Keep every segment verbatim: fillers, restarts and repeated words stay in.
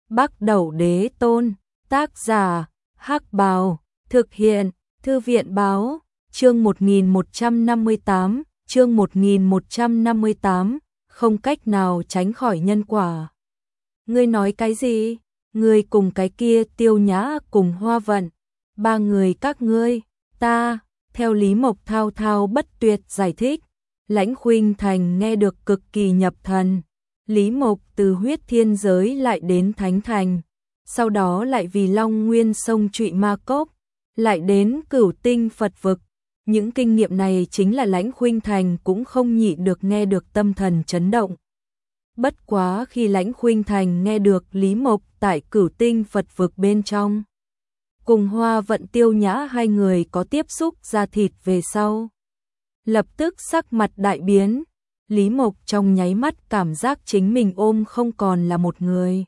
Bắc Đẩu Đế Tôn, tác giả, Hắc Bào, thực hiện, Thư viện Báo, chương một nghìn một trăm năm mươi tám, chương một nghìn một trăm năm mươi tám, không cách nào tránh khỏi nhân quả. Ngươi nói cái gì? Ngươi cùng cái kia Tiêu Nhã cùng Hoa Vận, ba người các ngươi, ta, theo Lý Mộc thao thao bất tuyệt giải thích, Lãnh Khuynh Thành nghe được cực kỳ nhập thần. Lý Mộc từ huyết thiên giới lại đến Thánh Thành, sau đó lại vì Long Nguyên sông Trụy Ma Cốc, lại đến Cửu Tinh Phật Vực. Những kinh nghiệm này chính là Lãnh Khuynh Thành cũng không nhịn được nghe được tâm thần chấn động. Bất quá khi Lãnh Khuynh Thành nghe được Lý Mộc tại Cửu Tinh Phật Vực bên trong, cùng Hoa Vận Tiêu Nhã hai người có tiếp xúc da thịt về sau, lập tức sắc mặt đại biến. Lý Mộc trong nháy mắt cảm giác chính mình ôm không còn là một người,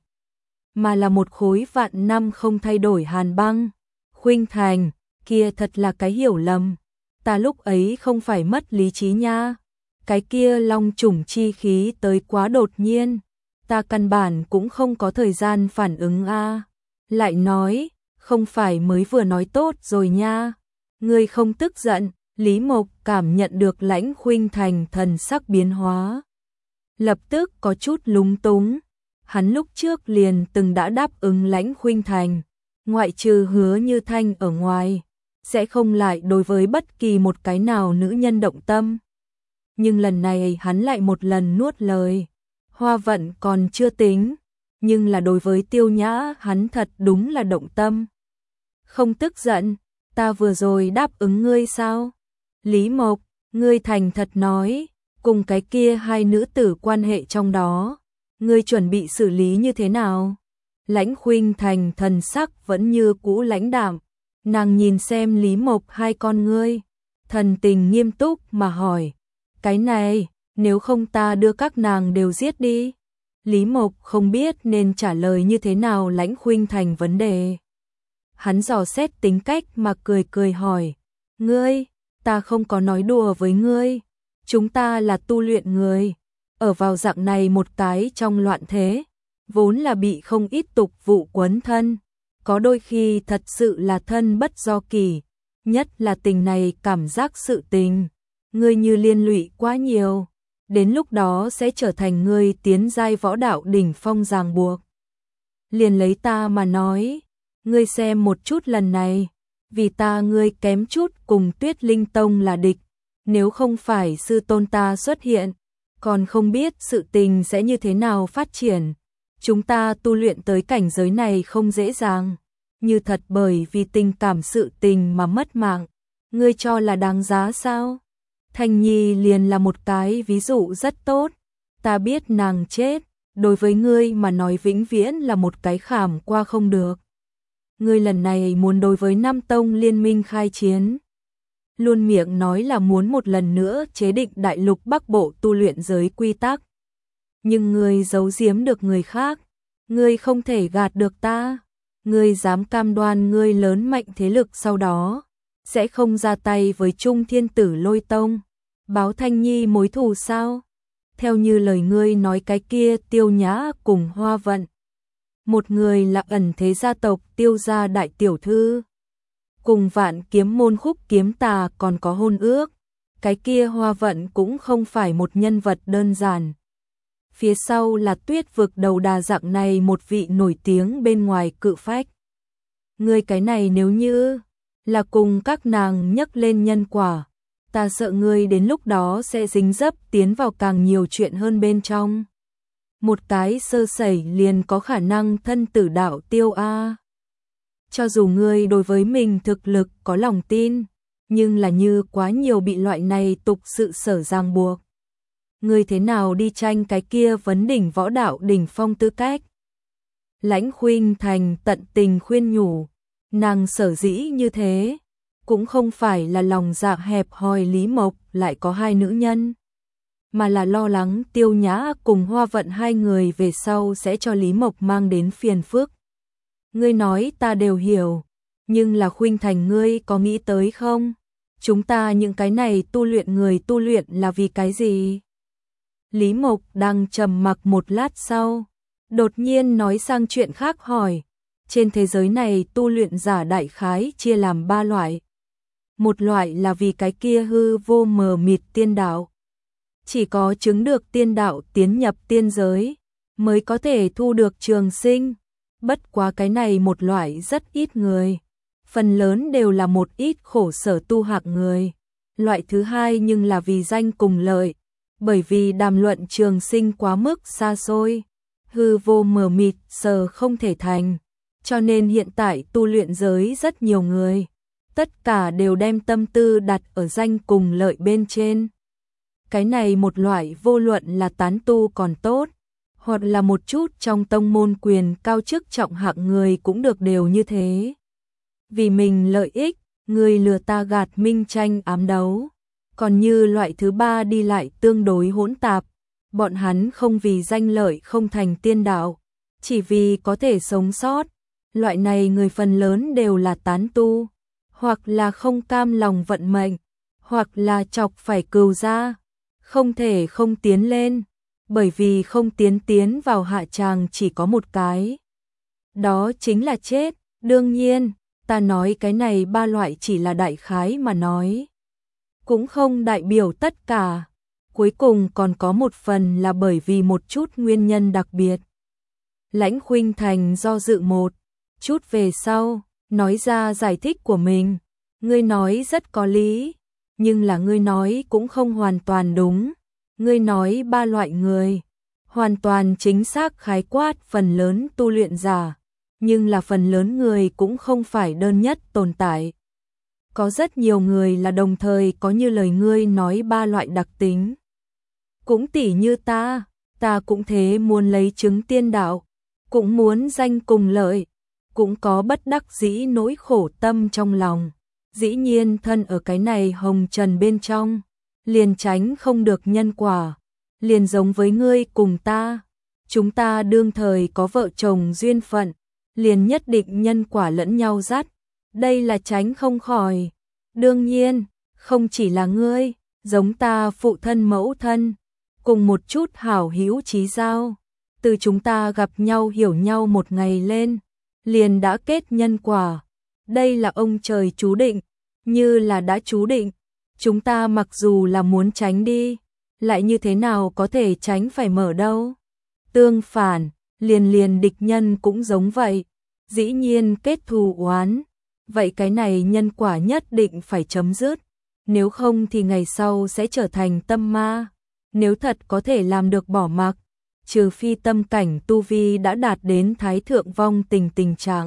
mà là một khối vạn năm không thay đổi hàn băng. Khuynh Thành, kia thật là cái hiểu lầm. Ta lúc ấy không phải mất lý trí nha. Cái kia long chủng chi khí tới quá đột nhiên. Ta căn bản cũng không có thời gian phản ứng a. Lại nói, không phải mới vừa nói tốt rồi nha. Ngươi không tức giận. Lý Mộc cảm nhận được Lãnh Khuynh Thành thần sắc biến hóa, lập tức có chút lúng túng. Hắn lúc trước liền từng đã đáp ứng Lãnh Khuynh Thành, ngoại trừ Hứa Như Thanh ở ngoài, sẽ không lại đối với bất kỳ một cái nào nữ nhân động tâm. Nhưng lần này hắn lại một lần nuốt lời. Hoa Vận còn chưa tính, nhưng là đối với Tiêu Nhã hắn thật đúng là động tâm. Không tức giận, ta vừa rồi đáp ứng ngươi sao? Lý Mộc, ngươi thành thật nói, cùng cái kia hai nữ tử quan hệ trong đó, ngươi chuẩn bị xử lý như thế nào? Lãnh Khuynh Thành thần sắc vẫn như cũ lãnh đạm, nàng nhìn xem Lý Mộc hai con ngươi, thần tình nghiêm túc mà hỏi, cái này, nếu không ta đưa các nàng đều giết đi. Lý Mộc không biết nên trả lời như thế nào Lãnh Khuynh Thành vấn đề. Hắn dò xét tính cách mà cười cười hỏi, ngươi, ta không có nói đùa với ngươi, chúng ta là tu luyện người, ở vào dạng này một cái trong loạn thế, vốn là bị không ít tục vụ quấn thân, có đôi khi thật sự là thân bất do kỳ, nhất là tình này cảm giác sự tình, ngươi như liên lụy quá nhiều, đến lúc đó sẽ trở thành ngươi tiến giai võ đạo đỉnh phong ràng buộc. Liền lấy ta mà nói, ngươi xem một chút lần này, vì ta ngươi kém chút cùng Tuyết Linh Tông là địch, nếu không phải sư tôn ta xuất hiện, còn không biết sự tình sẽ như thế nào phát triển. Chúng ta tu luyện tới cảnh giới này không dễ dàng, như thật bởi vì tình cảm sự tình mà mất mạng, ngươi cho là đáng giá sao? Thanh Nhi liền là một cái ví dụ rất tốt, ta biết nàng chết, đối với ngươi mà nói vĩnh viễn là một cái khảm qua không được. Ngươi lần này muốn đối với Nam Tông liên minh khai chiến, luôn miệng nói là muốn một lần nữa chế định đại lục Bắc Bộ tu luyện giới quy tắc. Nhưng ngươi giấu giếm được người khác, ngươi không thể gạt được ta, ngươi dám cam đoan ngươi lớn mạnh thế lực sau đó, sẽ không ra tay với Trung Thiên Tử Lôi Tông, báo Thanh Nhi mối thù sao? Theo như lời ngươi nói cái kia Tiêu Nhã cùng Hoa Vận, một người là ẩn thế gia tộc Tiêu gia đại tiểu thư, cùng Vạn Kiếm môn Khúc Kiếm Tà còn có hôn ước, cái kia Hoa Vận cũng không phải một nhân vật đơn giản. Phía sau là Tuyết vực đầu đà dạng này một vị nổi tiếng bên ngoài cự phách. Ngươi cái này nếu như là cùng các nàng nhắc lên nhân quả, ta sợ ngươi đến lúc đó sẽ dính dấp tiến vào càng nhiều chuyện hơn bên trong. Một cái sơ sẩy liền có khả năng thân tử đạo tiêu a. Cho dù ngươi đối với mình thực lực có lòng tin, nhưng là như quá nhiều bị loại này tục sự sở ràng buộc. Ngươi thế nào đi tranh cái kia vấn đỉnh võ đạo đỉnh phong tư cách? Lãnh Khuynh Thành tận tình khuyên nhủ, nàng sở dĩ như thế, cũng không phải là lòng dạ hẹp hòi Lý Mộc lại có hai nữ nhân, mà là lo lắng Tiêu Nhã cùng Hoa Vận hai người về sau sẽ cho Lý Mộc mang đến phiền phức. Ngươi nói ta đều hiểu, nhưng là Khuynh Thành ngươi có nghĩ tới không? Chúng ta những cái này tu luyện người tu luyện là vì cái gì? Lý Mộc đang trầm mặc một lát sau, Đột nhiên nói sang chuyện khác hỏi, trên thế giới này tu luyện giả đại khái chia làm ba loại. Một loại là vì cái kia hư vô mờ mịt tiên đạo. Chỉ có chứng được tiên đạo tiến nhập tiên giới, mới có thể thu được trường sinh. Bất quá cái này một loại rất ít người. Phần lớn đều là một ít khổ sở tu hạng người. Loại thứ hai nhưng là vì danh cùng lợi. Bởi vì đàm luận trường sinh quá mức xa xôi. Hư vô mờ mịt sờ không thể thành. Cho nên hiện tại tu luyện giới rất nhiều người. Tất cả đều đem tâm tư đặt ở danh cùng lợi bên trên. Cái này một loại vô luận là tán tu còn tốt, hoặc là một chút trong tông môn quyền cao chức trọng hạng người cũng được đều như thế. Vì mình lợi ích, người lừa ta gạt minh tranh ám đấu. Còn như loại thứ ba đi lại tương đối hỗn tạp, bọn hắn không vì danh lợi không thành tiên đạo, chỉ vì có thể sống sót. Loại này người phần lớn đều là tán tu, hoặc là không cam lòng vận mệnh, hoặc là chọc phải cừu gia, không thể không tiến lên, bởi vì không tiến tiến vào hạ tràng chỉ có một cái. Đó chính là chết. Đương nhiên, ta nói cái này ba loại chỉ là đại khái mà nói, cũng không đại biểu tất cả. Cuối cùng còn có một phần là bởi vì một chút nguyên nhân đặc biệt. Lãnh Khuynh Thành do dự một chút về sau, nói ra giải thích của mình. Ngươi nói rất có lý, nhưng là ngươi nói cũng không hoàn toàn đúng. Ngươi nói ba loại người, hoàn toàn chính xác khái quát phần lớn tu luyện giả, nhưng là phần lớn người cũng không phải đơn nhất tồn tại. Có rất nhiều người là đồng thời có như lời ngươi nói ba loại đặc tính. Cũng tỉ như ta, ta cũng thế muốn lấy chứng tiên đạo, cũng muốn danh cùng lợi, cũng có bất đắc dĩ nỗi khổ tâm trong lòng. Dĩ nhiên thân ở cái này hồng trần bên trong, liền tránh không được nhân quả, liền giống với ngươi cùng ta. Chúng ta đương thời có vợ chồng duyên phận, liền nhất định nhân quả lẫn nhau dắt, đây là tránh không khỏi. Đương nhiên, không chỉ là ngươi, giống ta phụ thân mẫu thân, cùng một chút hảo hữu chí giao, từ chúng ta gặp nhau hiểu nhau một ngày lên, liền đã kết nhân quả. Đây là ông trời chú định, như là đã chú định, chúng ta mặc dù là muốn tránh đi, lại như thế nào có thể tránh phải mở đâu. Tương phản, liền liền địch nhân cũng giống vậy, dĩ nhiên kết thù oán, vậy cái này nhân quả nhất định phải chấm dứt, nếu không thì ngày sau sẽ trở thành tâm ma. Nếu thật có thể làm được bỏ mặc, trừ phi tâm cảnh tu vi đã đạt đến thái thượng vong tình tình trạng,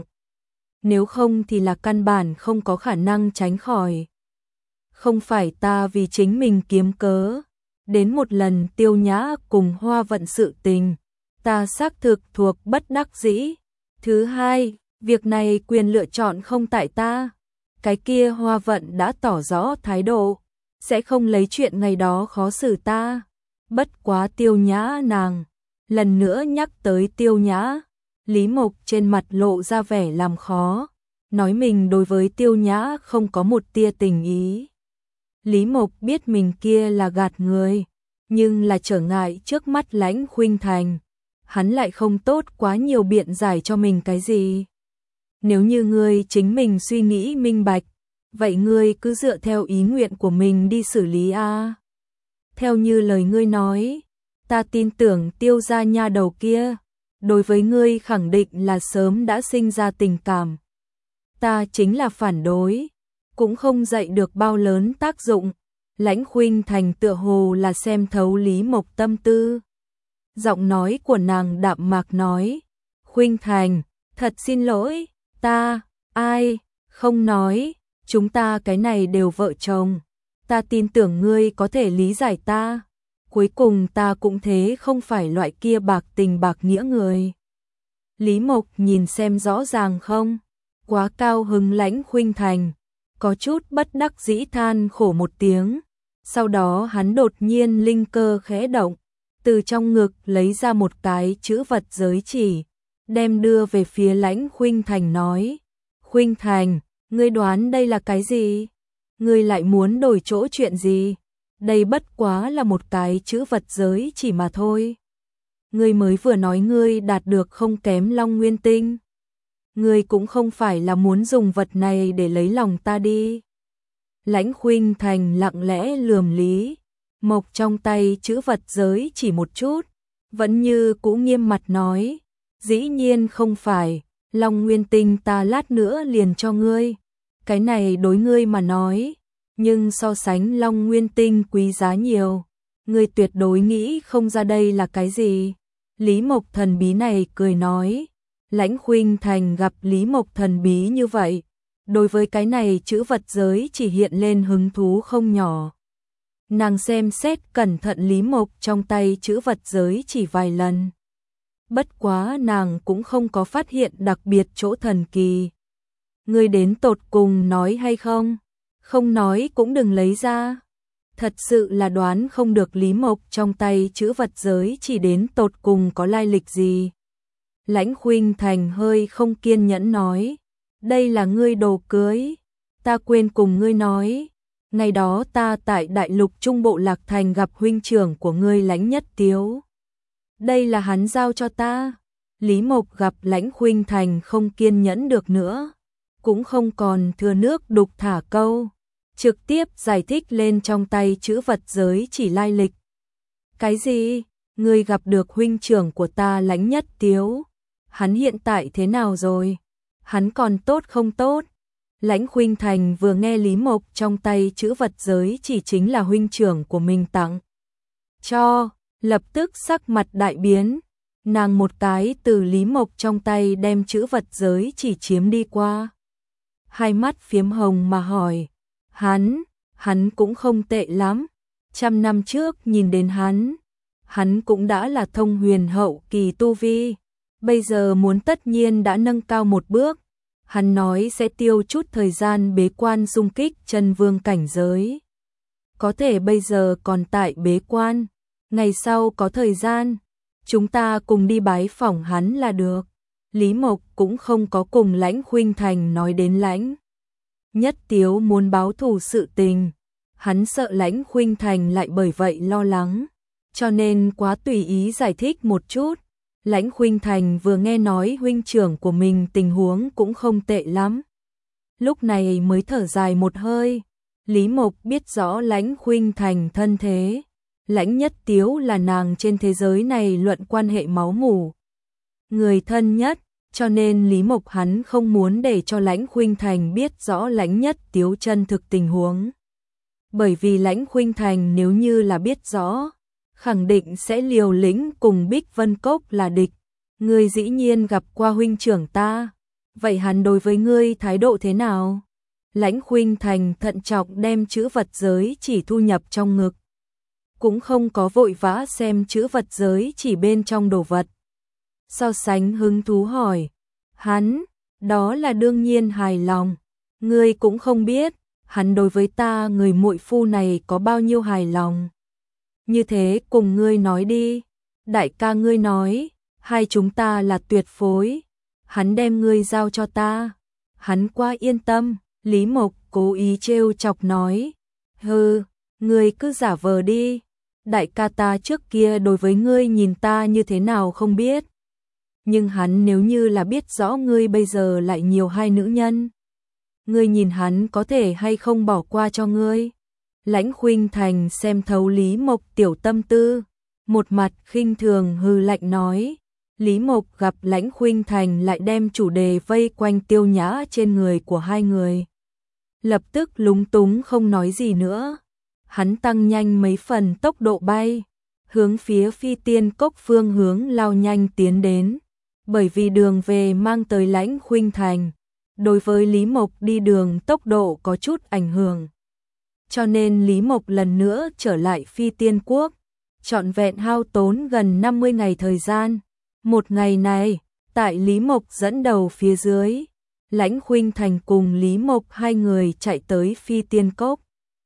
nếu không thì là căn bản không có khả năng tránh khỏi. Không phải ta vì chính mình kiếm cớ, đến một lần Tiêu Nhã cùng Hoa Vận sự tình, ta xác thực thuộc bất đắc dĩ. Thứ hai, việc này quyền lựa chọn không tại ta. Cái kia Hoa Vận đã tỏ rõ thái độ, sẽ không lấy chuyện ngày đó khó xử ta. Bất quá Tiêu Nhã nàng, lần nữa nhắc tới Tiêu Nhã, Lý Mộc trên mặt lộ ra vẻ làm khó, nói mình đối với Tiêu Nhã không có một tia tình ý. Lý Mộc biết mình kia là gạt người, nhưng là trở ngại trước mắt Lãnh Khuynh Thành, hắn lại không tốt quá nhiều biện giải cho mình cái gì. Nếu như ngươi chính mình suy nghĩ minh bạch, vậy ngươi cứ dựa theo ý nguyện của mình đi xử lý a. Theo như lời ngươi nói, ta tin tưởng Tiêu gia nha đầu kia, đối với ngươi khẳng định là sớm đã sinh ra tình cảm. Ta chính là phản đối, cũng không dậy được bao lớn tác dụng. Lãnh Khuynh Thành tựa hồ là xem thấu Lý Mộc tâm tư. Giọng nói của nàng đạm mạc nói, Khuynh Thành, thật xin lỗi, ta, ai, không nói, chúng ta cái này đều vợ chồng. Ta tin tưởng ngươi có thể lý giải ta. Cuối cùng ta cũng thế không phải loại kia bạc tình bạc nghĩa người. Lý Mộc nhìn xem rõ ràng không? Quá cao hứng. Lãnh Khuynh Thành có chút bất đắc dĩ than khổ một tiếng. Sau đó hắn đột nhiên linh cơ khẽ động, từ trong ngực lấy ra một cái chữ vật giới chỉ, đem đưa về phía Lãnh Khuynh Thành nói, Khuynh Thành, ngươi đoán đây là cái gì? Ngươi lại muốn đổi chỗ chuyện gì? Đây bất quá là một cái chữ vật giới chỉ mà thôi. ngươi mới vừa nói ngươi đạt được không kém Long Nguyên Tinh. Ngươi cũng không phải là muốn dùng vật này để lấy lòng ta đi. Lãnh Khuynh Thành lặng lẽ lườm Lý Mộc trong tay chữ vật giới chỉ một chút, vẫn như cũ nghiêm mặt nói, dĩ nhiên không phải, Long Nguyên Tinh ta lát nữa liền cho ngươi. Cái này đối ngươi mà nói, nhưng so sánh Long Nguyên Tinh quý giá nhiều, ngươi tuyệt đối nghĩ không ra đây là cái gì. Lý Mộc thần bí này cười nói, Lãnh Khuynh Thành gặp Lý Mộc thần bí như vậy, đối với cái này chữ vật giới chỉ hiện lên hứng thú không nhỏ. Nàng xem xét cẩn thận Lý Mộc trong tay chữ vật giới chỉ vài lần. Bất quá nàng cũng không có phát hiện đặc biệt chỗ thần kỳ. Ngươi đến tột cùng nói hay không? Không nói cũng đừng lấy ra. Thật sự là đoán không được Lý Mộc trong tay chữ vật giới chỉ đến tột cùng có lai lịch gì. Lãnh Khuynh Thành hơi không kiên nhẫn nói, đây là ngươi đồ cưới. Ta quên cùng ngươi nói, ngày đó ta tại Đại Lục Trung Bộ Lạc Thành gặp huynh trưởng của ngươi Lãnh Nhất Tiếu. Đây là hắn giao cho ta. Lý Mộc gặp Lãnh Khuynh Thành không kiên nhẫn được nữa, cũng không còn thừa nước đục thả câu, trực tiếp giải thích lên trong tay chữ vật giới chỉ lai lịch. Cái gì? Ngươi gặp được huynh trưởng của ta Lãnh Nhất Tiếu? Hắn hiện tại thế nào rồi? Hắn còn tốt không tốt? Lãnh Khuynh Thành vừa nghe Lý Mộc trong tay chữ vật giới chỉ chính là huynh trưởng của mình tặng cho, lập tức sắc mặt đại biến. Nàng một cái từ Lý Mộc trong tay đem chữ vật giới chỉ chiếm đi qua. Hai mắt phiếm hồng mà hỏi, hắn, hắn cũng không tệ lắm. Trăm năm trước nhìn đến hắn, hắn cũng đã là thông huyền hậu kỳ tu vi. Bây giờ muốn tất nhiên đã nâng cao một bước. Hắn nói sẽ tiêu chút thời gian bế quan dung kích chân vương cảnh giới. Có thể bây giờ còn tại bế quan, ngày sau có thời gian, chúng ta cùng đi bái phỏng hắn là được. Lý Mộc cũng không có cùng Lãnh Khuynh Thành nói đến Lãnh Nhất Tiếu muốn báo thù sự tình. Hắn sợ Lãnh Khuynh Thành lại bởi vậy lo lắng, cho nên quá tùy ý giải thích một chút. Lãnh Khuynh Thành vừa nghe nói huynh trưởng của mình tình huống cũng không tệ lắm, lúc này mới thở dài một hơi. Lý Mộc biết rõ Lãnh Khuynh Thành thân thế, Lãnh Nhất Tiếu là nàng trên thế giới này luận quan hệ máu mủ, người thân nhất, cho nên Lý Mộc hắn không muốn để cho Lãnh Khuynh Thành biết rõ Lãnh Nhất Tiếu chân thực tình huống. Bởi vì Lãnh Khuynh Thành nếu như là biết rõ, khẳng định sẽ liều lĩnh cùng Bích Vân Cốc là địch. Ngươi dĩ nhiên gặp qua huynh trưởng ta, vậy hắn đối với ngươi thái độ thế nào? Lãnh Khuynh Thành thận trọng đem chữ vật giới chỉ thu nhập trong ngực, cũng không có vội vã xem chữ vật giới chỉ bên trong đồ vật. So sánh hứng thú hỏi, hắn, đó là đương nhiên hài lòng. Ngươi cũng không biết, hắn đối với ta người muội phu này có bao nhiêu hài lòng. Như thế cùng ngươi nói đi, đại ca ngươi nói, hai chúng ta là tuyệt phối, hắn đem ngươi giao cho ta, hắn quá yên tâm. Lý Mộc cố ý trêu chọc nói, hừ, ngươi cứ giả vờ đi, đại ca ta trước kia đối với ngươi nhìn ta như thế nào không biết, nhưng hắn nếu như là biết rõ ngươi bây giờ lại nhiều hai nữ nhân, ngươi nhìn hắn có thể hay không bỏ qua cho ngươi. Lãnh Khuynh Thành xem thấu Lý Mộc tiểu tâm tư, một mặt khinh thường hừ lạnh nói. Lý Mộc gặp Lãnh Khuynh Thành lại đem chủ đề vây quanh Tiêu Nhã trên người của hai người, lập tức lúng túng không nói gì nữa. Hắn tăng nhanh mấy phần tốc độ bay, hướng phía Phi Tiên Cốc phương hướng lao nhanh tiến đến. Bởi vì đường về mang tới Lãnh Khuynh Thành, đối với Lý Mộc đi đường tốc độ có chút ảnh hưởng, cho nên Lý Mộc lần nữa trở lại Phi Tiên Quốc, trọn vẹn hao tốn gần năm mươi ngày thời gian. Một ngày này, tại Lý Mộc dẫn đầu phía dưới, Lãnh Khuynh Thành cùng Lý Mộc hai người chạy tới Phi Tiên Cốc.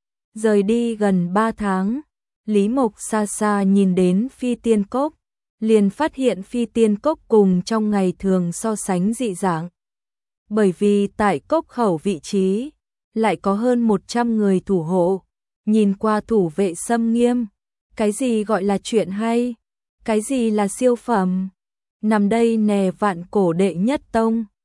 Rời đi gần ba tháng, Lý Mộc xa xa nhìn đến Phi Tiên Cốc, liền phát hiện Phi Tiên Cốc cùng trong ngày thường so sánh dị dạng. Bởi vì tại cốc khẩu vị trí, lại có hơn một trăm người thủ hộ, nhìn qua thủ vệ xâm nghiêm. Cái gì gọi là chuyện hay? Cái gì là siêu phẩm? Nằm đây nè vạn cổ đệ nhất tông.